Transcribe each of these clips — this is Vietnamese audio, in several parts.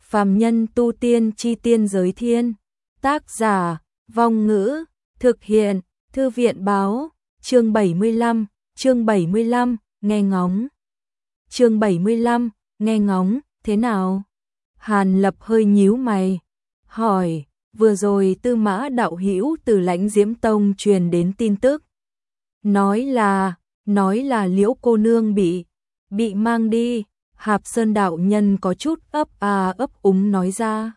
Phàm nhân tu tiên chi tiên giới thiên. Tác giả, Vong Ngữ, thực hiện, Thư viện báo, chương 75, nghe ngóng. Chương 75, nghe ngóng, thế nào? Hàn Lập hơi nhíu mày, hỏi, vừa rồi Tư Mã đạo hữu từ Lãnh Diễm Tông truyền đến tin tức. Nói là Liễu cô nương bị mang đi. Hạp Sơn đạo nhân có chút ấp úng nói ra.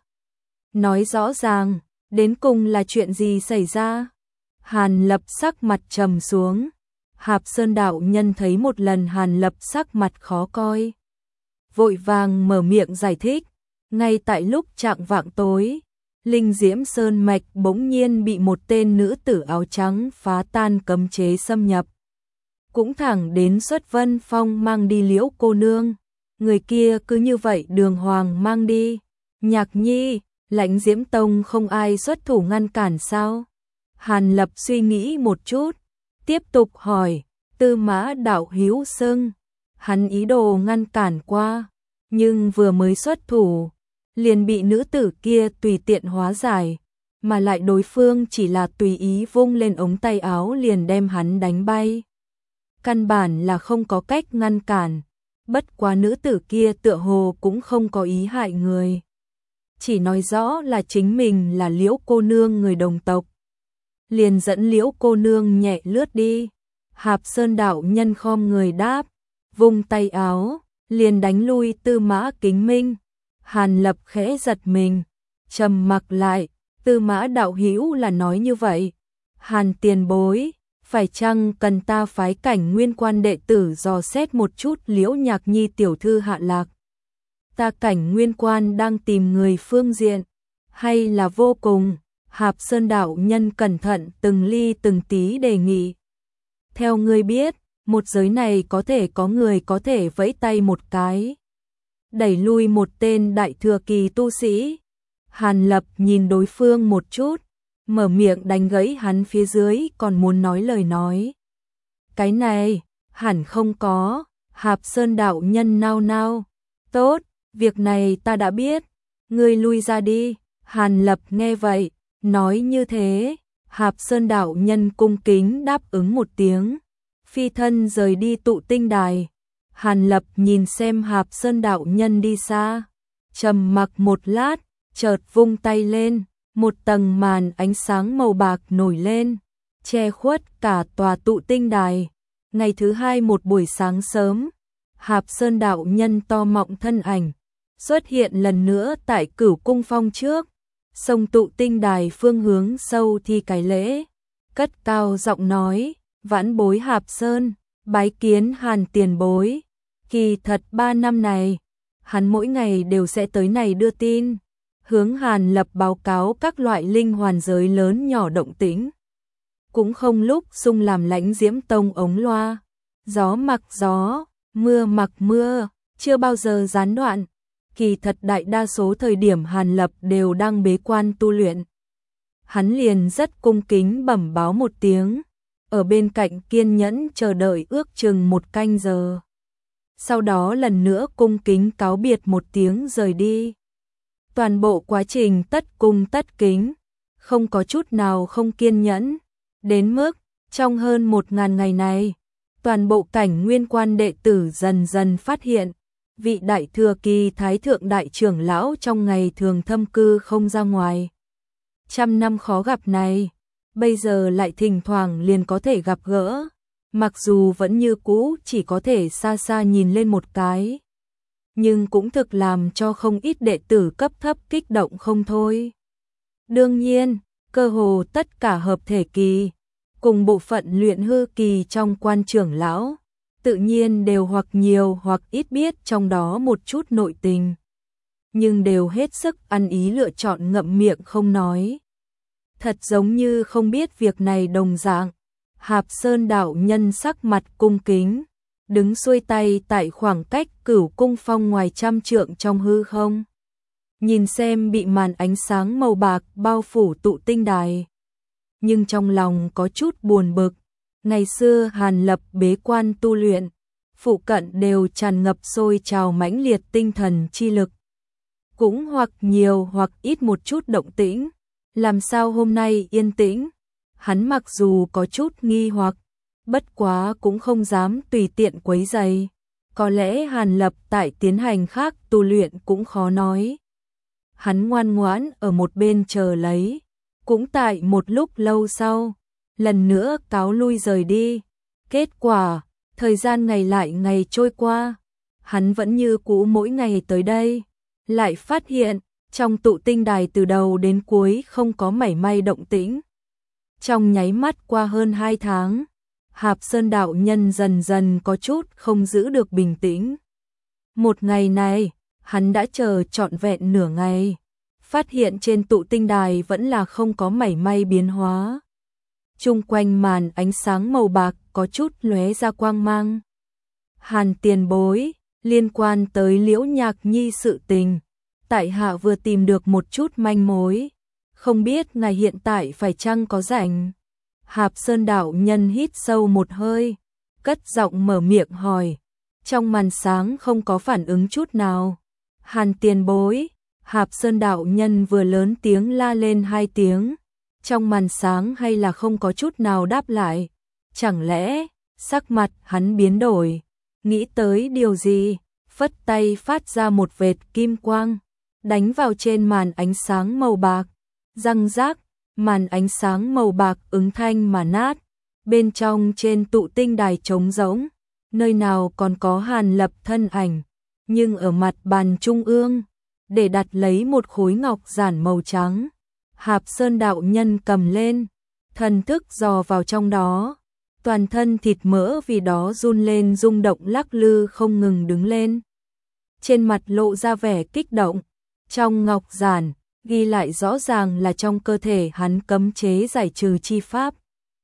Nói rõ ràng, đến cùng là chuyện gì xảy ra? Hàn Lập sắc mặt trầm xuống. Hạp Sơn đạo nhân thấy một lần Hàn Lập sắc mặt khó coi, vội vàng mở miệng giải thích. Ngay tại lúc chạng vạng tối, Linh Diễm Sơn mạch bỗng nhiên bị một tên nữ tử áo trắng phá tan cấm chế xâm nhập, cũng thẳng đến Xuất Vân Phong mang đi Liễu cô nương. Người kia cứ như vậy đường hoàng mang đi. Nhạc Nhi, Lãnh Diễm Tông không ai xuất thủ ngăn cản sao? Hàn Lập suy nghĩ một chút, tiếp tục hỏi. Tư Mã đạo hữu xưng hắn ý đồ ngăn cản qua, nhưng vừa mới xuất thủ liền bị nữ tử kia tùy tiện hóa giải, mà lại đối phương chỉ là tùy ý vung lên ống tay áo liền đem hắn đánh bay. Căn bản là không có cách ngăn cản. Bất quá nữ tử kia tựa hồ cũng không có ý hại người, chỉ nói rõ là chính mình là Liễu cô nương người đồng tộc, liền dẫn Liễu cô nương nhẹ lướt đi. Hạp Sơn đạo nhân khom người đáp, vung tay áo liền đánh lui Tư Mã Kính Minh. Hàn Lập khẽ giật mình, trầm mặc lại. Tư Mã đạo hữu là nói như vậy. Hàn tiền bối, phải chăng cần ta phái Cảnh Nguyên quan đệ tử dò xét một chút Liễu Nhạc Nhi tiểu thư hạ lạc? Ta Cảnh Nguyên quan đang tìm người phương diện, hay là vô cùng? Hạp Sơn đạo nhân cẩn thận từng ly từng tí đề nghị. Theo ngươi biết, một giới này có thể có người có thể vẫy tay một cái đẩy lui một tên đại thừa kỳ tu sĩ. Hàn Lập nhìn đối phương một chút, mở miệng đánh gãy hắn phía dưới còn muốn nói lời nói. Cái này, hẳn không có. Hạp Sơn đạo nhân nao nao. Tốt, việc này ta đã biết, ngươi lui ra đi. Hàn Lập nghe vậy, nói như thế. Hạp Sơn đạo nhân cung kính đáp ứng một tiếng, phi thân rời đi tụ tinh đài. Hàn Lập nhìn xem Hạp Sơn đạo nhân đi xa, trầm mặc một lát, chợt vung tay lên. Một tầng màn ánh sáng màu bạc nổi lên, che khuất cả tòa tụ tinh đài. Ngày thứ hai một buổi sáng sớm, Hạp Sơn đạo nhân to mọng thân ảnh xuất hiện lần nữa tại Cửu Cung Phong trước, xông tụ tinh đài phương hướng sâu thi cái lễ, cất cao giọng nói: Vãn bối Hạp Sơn, bái kiến Hàn tiền bối. Kỳ thật 3 năm này, hắn mỗi ngày đều sẽ tới này đưa tin, hướng Hàn Lập báo cáo các loại linh hoàn giới lớn nhỏ động tĩnh. Cũng không lúc xung làm Lãnh Diễm Tông ống loa, gió mặc gió, mưa mặc mưa, chưa bao giờ gián đoạn. Kỳ thật đại đa số thời điểm Hàn Lập đều đang bế quan tu luyện. Hắn liền rất cung kính bẩm báo một tiếng, ở bên cạnh kiên nhẫn chờ đợi ước chừng 1 canh giờ. Sau đó lần nữa cung kính cáo biệt một tiếng rời đi. Toàn bộ quá trình tất cung tất kính, không có chút nào không kiên nhẫn, đến mức trong hơn 1000 ngày này, toàn bộ Cảnh Nguyên quan đệ tử dần dần phát hiện, vị đại thừa kỳ thái thượng đại trưởng lão trong ngày thường thâm cư không ra ngoài. 100 năm khó gặp này, bây giờ lại thỉnh thoảng liền có thể gặp gỡ, mặc dù vẫn như cũ chỉ có thể xa xa nhìn lên một cái, nhưng cũng thực làm cho không ít đệ tử cấp thấp kích động không thôi. Đương nhiên, cơ hồ tất cả hợp thể kỳ, cùng bộ phận luyện hư kỳ trong quan trưởng lão, tự nhiên đều hoặc nhiều hoặc ít biết trong đó một chút nội tình, nhưng đều hết sức ăn ý lựa chọn ngậm miệng không nói. Thật giống như không biết việc này đồng dạng. Hạp Sơn đạo nhân sắc mặt cung kính, đứng xuôi tay tại khoảng cách Cửu Cung Phong ngoài 100 trượng trong hư không, nhìn xem bị màn ánh sáng màu bạc bao phủ tụ tinh đài, nhưng trong lòng có chút buồn bực. Ngày xưa Hàn Lập bế quan tu luyện, phụ cận đều tràn ngập sôi trào mãnh liệt tinh thần chi lực, cũng hoặc nhiều hoặc ít một chút động tĩnh. Làm sao hôm nay yên tĩnh? Hắn mặc dù có chút nghi hoặc, bất quá cũng không dám tùy tiện quấy rầy. Có lẽ Hàn Lập tại tiến hành khác tu luyện cũng khó nói. Hắn ngoan ngoãn ở một bên chờ lấy. Cũng tại một lúc lâu sau, lần nữa cáo lui rời đi. Kết quả, thời gian ngày lại ngày trôi qua, hắn vẫn như cũ mỗi ngày tới đây, lại phát hiện, trong tụ tinh đài từ đầu đến cuối không có mảy may động tĩnh. Trong nháy mắt qua hơn 2 tháng, Hạp Sơn đạo nhân dần dần có chút không giữ được bình tĩnh. Một ngày này, hắn đã chờ trọn vẹn nửa ngày, phát hiện trên tụ tinh đài vẫn là không có mảy may biến hóa. Chung quanh màn ánh sáng màu bạc có chút lóe ra quang mang. Hàn tiền bối, liên quan tới Liễu Nhạc Nhi sự tình, tại hạ vừa tìm được một chút manh mối, không biết ngài hiện tại phải chăng có rảnh? Hạp Sơn đạo nhân hít sâu một hơi, cất giọng mở miệng hỏi, trong màn sáng không có phản ứng chút nào. Hàn tiền bối, Hạp Sơn đạo nhân vừa lớn tiếng la lên 2 tiếng, trong màn sáng hay là không có chút nào đáp lại. Chẳng lẽ, sắc mặt hắn biến đổi, nghĩ tới điều gì, phất tay phát ra một vệt kim quang, đánh vào trên màn ánh sáng màu bạc, răng rác, màn ánh sáng màu bạc ứng thanh mà nát, bên trong trên tụ tinh đài trống rỗng, nơi nào còn có Hàn Lập thân ảnh, nhưng ở mặt bàn trung ương, để đặt lấy một khối ngọc giản màu trắng. Hạp Sơn đạo nhân cầm lên, thần thức dò vào trong đó, toàn thân thịt mỡ vì đó run lên rung động lắc lư không ngừng đứng lên. Trên mặt lộ ra vẻ kích động, trong ngọc giản, ghi lại rõ ràng là trong cơ thể hắn cấm chế giải trừ chi pháp.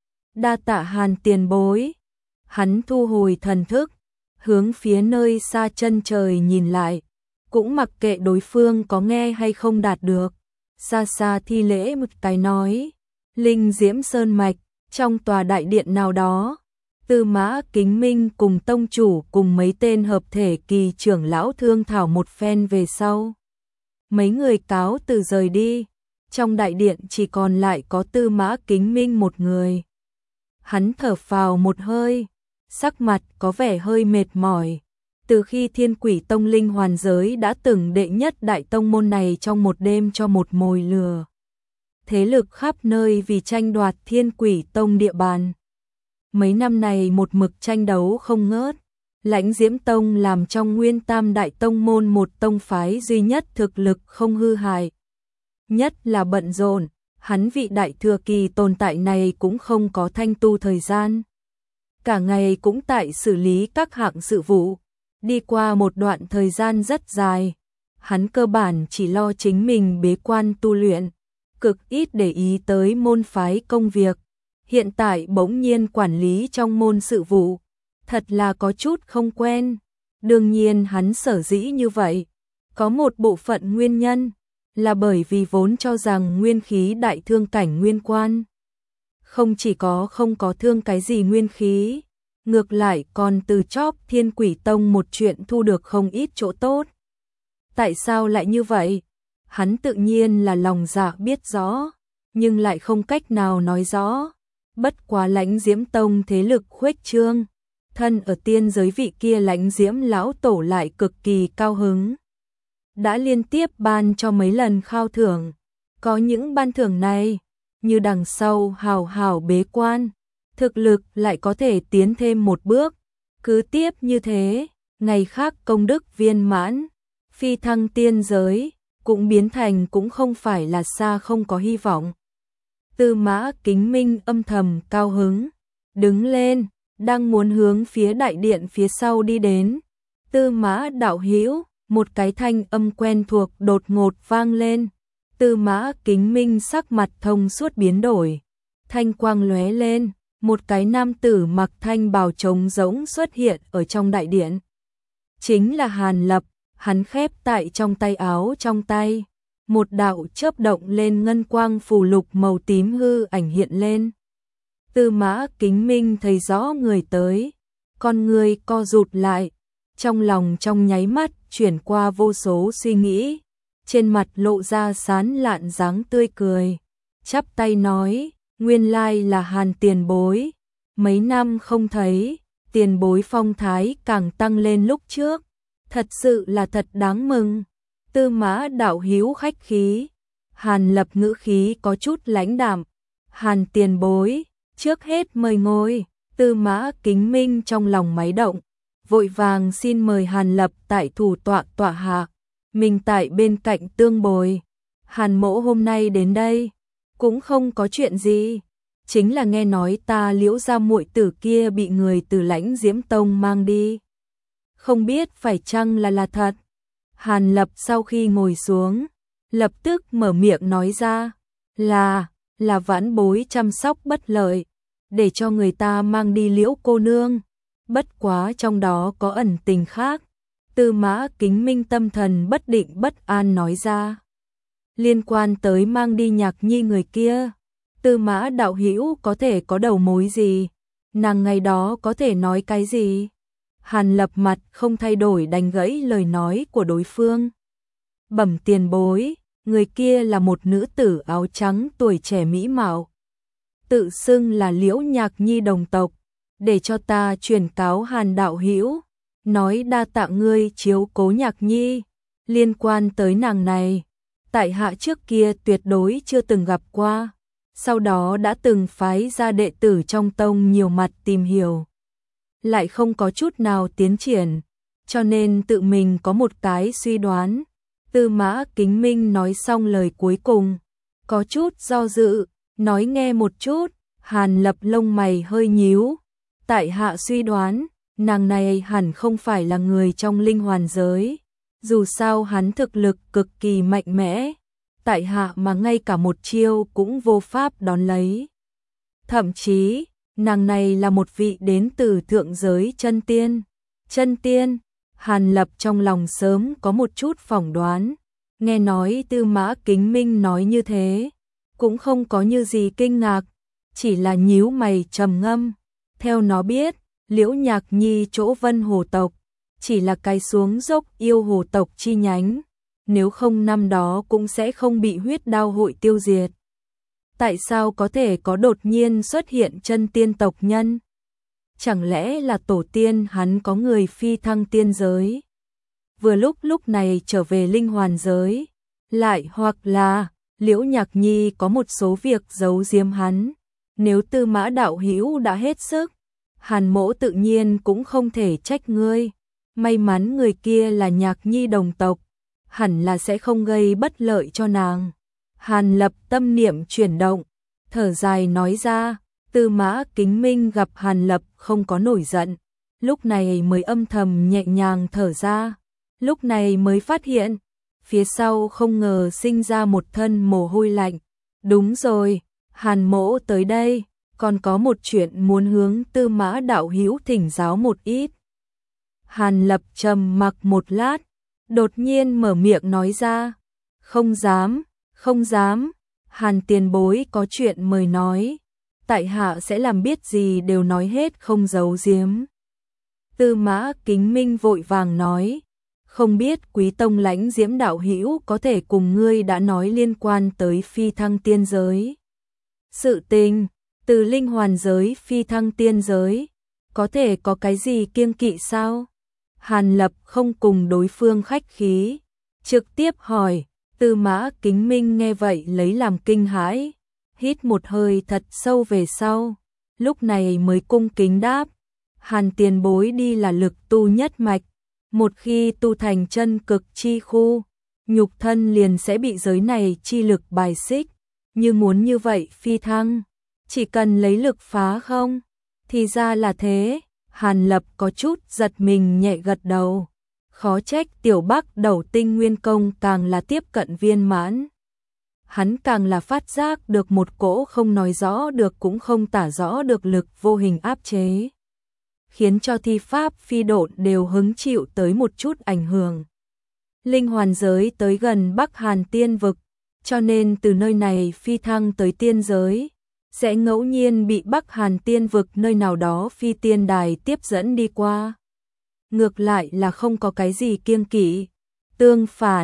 Đa tạ Hàn tiền bối, hắn thu hồi thần thức, hướng phía nơi xa chân trời nhìn lại, cũng mặc kệ đối phương có nghe hay không đạt được. Xa xa thi lễ một cái nói, Linh Diễm Sơn Mạch, trong tòa đại điện nào đó, Tư Mã Kính Minh cùng tông chủ cùng mấy tên hợp thể kỳ trưởng lão thương thảo một phen về sau. Mấy người cáo từ rời đi, trong đại điện chỉ còn lại có Tư Mã Kính Minh một người. Hắn thở phào một hơi, sắc mặt có vẻ hơi mệt mỏi. Từ khi Thiên Quỷ Tông linh hoàn giới đã từng đệ nhất đại tông môn này trong một đêm cho một mồi lừa. Thế lực khắp nơi vì tranh đoạt Thiên Quỷ Tông địa bàn. Mấy năm này một mực tranh đấu không ngớt. Lãnh Diễm Tông làm trong nguyên tam đại tông môn một tông phái duy nhất thực lực không hư hại. Nhất là bận rộn, hắn vị đại thừa kỳ tồn tại này cũng không có thanh tu thời gian. Cả ngày cũng tại xử lý các hạng sự vụ. Đi qua một đoạn thời gian rất dài, hắn cơ bản chỉ lo chính mình bế quan tu luyện, cực ít để ý tới môn phái công việc. Hiện tại bỗng nhiên quản lý trong môn sự vụ, thật là có chút không quen. Đương nhiên hắn sở dĩ như vậy, có một bộ phận nguyên nhân, là bởi vì vốn cho rằng nguyên khí đại thương cảnh nguyên quan. Không chỉ có không có thương cái gì nguyên khí, ngược lại còn từ chóp Thiên Quỷ Tông một chuyện thu được không ít chỗ tốt. Tại sao lại như vậy? Hắn tự nhiên là lòng dạ biết rõ, nhưng lại không cách nào nói rõ. Bất quá Lãnh Diễm Tông thế lực khuếch trương, thân ở tiên giới vị kia Lãnh Diễm lão tổ lại cực kỳ cao hứng. Đã liên tiếp ban cho mấy lần khao thưởng, có những ban thưởng này, như đằng sau hào hào bế quan, thực lực lại có thể tiến thêm một bước, cứ tiếp như thế, ngày khác công đức viên mãn, phi thăng tiên giới, cũng biến thành cũng không phải là xa không có hy vọng. Tư Mã Kính Minh âm thầm cao hứng, đứng lên, đang muốn hướng phía đại điện phía sau đi đến. Tư Mã đạo hữu, một cái thanh âm quen thuộc đột ngột vang lên. Tư Mã Kính Minh sắc mặt thông suốt biến đổi, thanh quang lóe lên, một cái nam tử mặc thanh bào trống rỗng xuất hiện ở trong đại điện. Chính là Hàn Lập, hắn khép tại trong tay áo trong tay, một đạo chớp động lên ngân quang phù lục màu tím hư ảnh hiện lên. Tư Mã Kính Minh thấy rõ người tới, con người co rụt lại, trong lòng trong nháy mắt chuyển qua vô số suy nghĩ. trên mặt lộ ra sán lạn dáng tươi cười, chắp tay nói, nguyên lai là Hàn tiền bối, mấy năm không thấy, tiền bối phong thái càng tăng lên lúc trước, thật sự là thật đáng mừng. Tư Mã đạo hữu khách khí. Hàn Lập ngữ khí có chút lãnh đạm. Hàn tiền bối, trước hết mời ngồi. Tư Mã Kính Minh trong lòng máy động, vội vàng xin mời Hàn Lập tại thủ tọa tọa hạ, mình tại bên cạnh tương bồi. Hàn mỗ hôm nay đến đây, cũng không có chuyện gì, chính là nghe nói ta Liễu gia muội tử kia bị người từ Lãnh Diễm Tông mang đi. Không biết phải chăng là thật. Hàn Lập sau khi ngồi xuống, lập tức mở miệng nói ra, là vãn bối chăm sóc bất lợi, để cho người ta mang đi Liễu cô nương. Bất quá trong đó có ẩn tình khác. Tư Mã Kính Minh tâm thần bất định bất an nói ra. Liên quan tới mang đi Nhạc Nhi người kia, Tư Mã đạo hữu có thể có đầu mối gì? Nàng ngày đó có thể nói cái gì? Hàn Lập mặt không thay đổi đành gãy lời nói của đối phương. Bẩm tiền bối, người kia là một nữ tử áo trắng tuổi trẻ mỹ mạo, tự xưng là Liễu Nhạc Nhi đồng tộc, để cho ta truyền cáo Hàn đạo hữu, nói đa tạ ngươi chiếu cố Nhạc Nhi. Liên quan tới nàng này, tại hạ trước kia tuyệt đối chưa từng gặp qua, sau đó đã từng phái ra đệ tử trong tông nhiều mặt tìm hiểu, lại không có chút nào tiến triển, cho nên tự mình có một cái suy đoán. Tư Mã Kính Minh nói xong lời cuối cùng, có chút do dự, nói nghe một chút. Hàn Lập lông mày hơi nhíu, tại hạ suy đoán, nàng này hẳn không phải là người trong linh hoàn giới, dù sao hắn thực lực cực kỳ mạnh mẽ, tại hạ mà ngay cả một chiêu cũng vô pháp đón lấy. Thậm chí, nàng này là một vị đến từ thượng giới chân tiên. Chân tiên, Hàn Lập trong lòng sớm có một chút phỏng đoán, nghe nói Tư Mã Kính Minh nói như thế, cũng không có như gì kinh ngạc, chỉ là nhíu mày trầm ngâm. Theo nó biết, Liễu Nhạc Nhi chỗ Vân Hồ tộc, chỉ là cái xuống dốc yêu hồ tộc chi nhánh, nếu không năm đó cũng sẽ không bị huyết đao hội tiêu diệt. Tại sao có thể có đột nhiên xuất hiện chân tiên tộc nhân? Chẳng lẽ là tổ tiên hắn có người phi thăng tiên giới, vừa lúc này trở về linh hoàn giới, lại hoặc là Liễu Nhạc Nhi có một số việc giấu giếm hắn. Nếu Tư Mã đạo hữu đã hết sức, Hàn mỗ tự nhiên cũng không thể trách ngươi. May mắn người kia là Nhạc Nhi đồng tộc, hẳn là sẽ không gây bất lợi cho nàng. Hàn Lập tâm niệm chuyển động, thở dài nói ra. Tư Mã Kính Minh gặp Hàn Lập không có nổi giận, lúc này mới âm thầm nhẹ nhàng thở ra, lúc này mới phát hiện, phía sau không ngờ sinh ra một thân mồ hôi lạnh. Đúng rồi, Hàn mỗ tới đây, còn có một chuyện muốn hướng Tư Mã đạo hữu thỉnh giáo một ít. Hàn Lập trầm mặc một lát, đột nhiên mở miệng nói ra. Không dám, không dám, Hàn tiền bối có chuyện mời nói, tại hạ sẽ làm biết gì đều nói hết không giấu giếm. Tư Mã Kính Minh vội vàng nói, không biết Quý tông Lãnh Diễm đạo hữu có thể cùng ngươi đã nói liên quan tới phi thăng tiên giới. Sự tình, từ linh hoàn giới phi thăng tiên giới, có thể có cái gì kiêng kỵ sao? Hàn Lập không cùng đối phương khách khí, trực tiếp hỏi. Tư Mã Kính Minh nghe vậy lấy làm kinh hãi, hít một hơi thật sâu về sau, lúc này mới cung kính đáp. Hàn tiền bối đi là lực tu nhất mạch, một khi tu thành chân cực chi khu, nhục thân liền sẽ bị giới này chi lực bài xích, như muốn như vậy phi thăng, chỉ cần lấy lực phá không? Thì ra là thế. Hàn Lập có chút giật mình nhẹ gật đầu, khó trách Tiểu Bắc Đầu Tinh Nguyên Công càng là tiếp cận viên mãn. Hắn càng là phát giác được một cỗ không nói rõ được cũng không tả rõ được lực vô hình áp chế, khiến cho thi pháp phi độn đều hứng chịu tới một chút ảnh hưởng. Linh hoàn giới tới gần Bắc Hàn tiên vực, cho nên từ nơi này phi thăng tới tiên giới, sẽ ngẫu nhiên bị Bắc Hàn tiên vực nơi nào đó phi tiên đài tiếp dẫn đi qua. Ngược lại là không có cái gì kiêng kỵ, tương phản,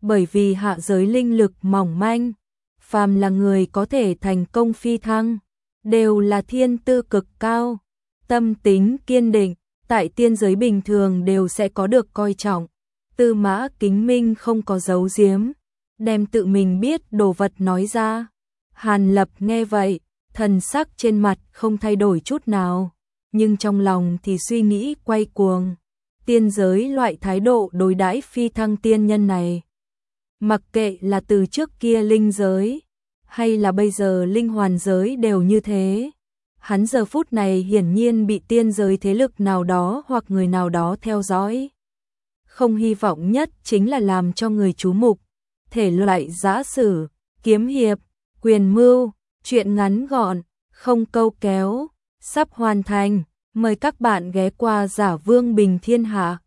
bởi vì hạ giới linh lực mỏng manh, phàm là người có thể thành công phi thăng, đều là thiên tư cực cao, tâm tính kiên định, tại tiên giới bình thường đều sẽ có được coi trọng. Tư Mã Kính Minh không có giấu giếm, đem tự mình biết đồ vật nói ra. Hàn Lập nghe vậy, thần sắc trên mặt không thay đổi chút nào, nhưng trong lòng thì suy nghĩ quay cuồng. Tiên giới loại thái độ đối đãi phi thăng tiên nhân này, mặc kệ là từ trước kia linh giới, hay là bây giờ linh hoàn giới đều như thế. Hắn giờ phút này hiển nhiên bị tiên giới thế lực nào đó hoặc người nào đó theo dõi. Không hy vọng nhất chính là làm cho người chú mục, thể loại giã sử, kiếm hiệp, quyền mưu, chuyện ngắn gọn, không câu kéo, sắp hoàn thành. Mời các bạn ghé qua Giả Vương Bình Thiên Hạ.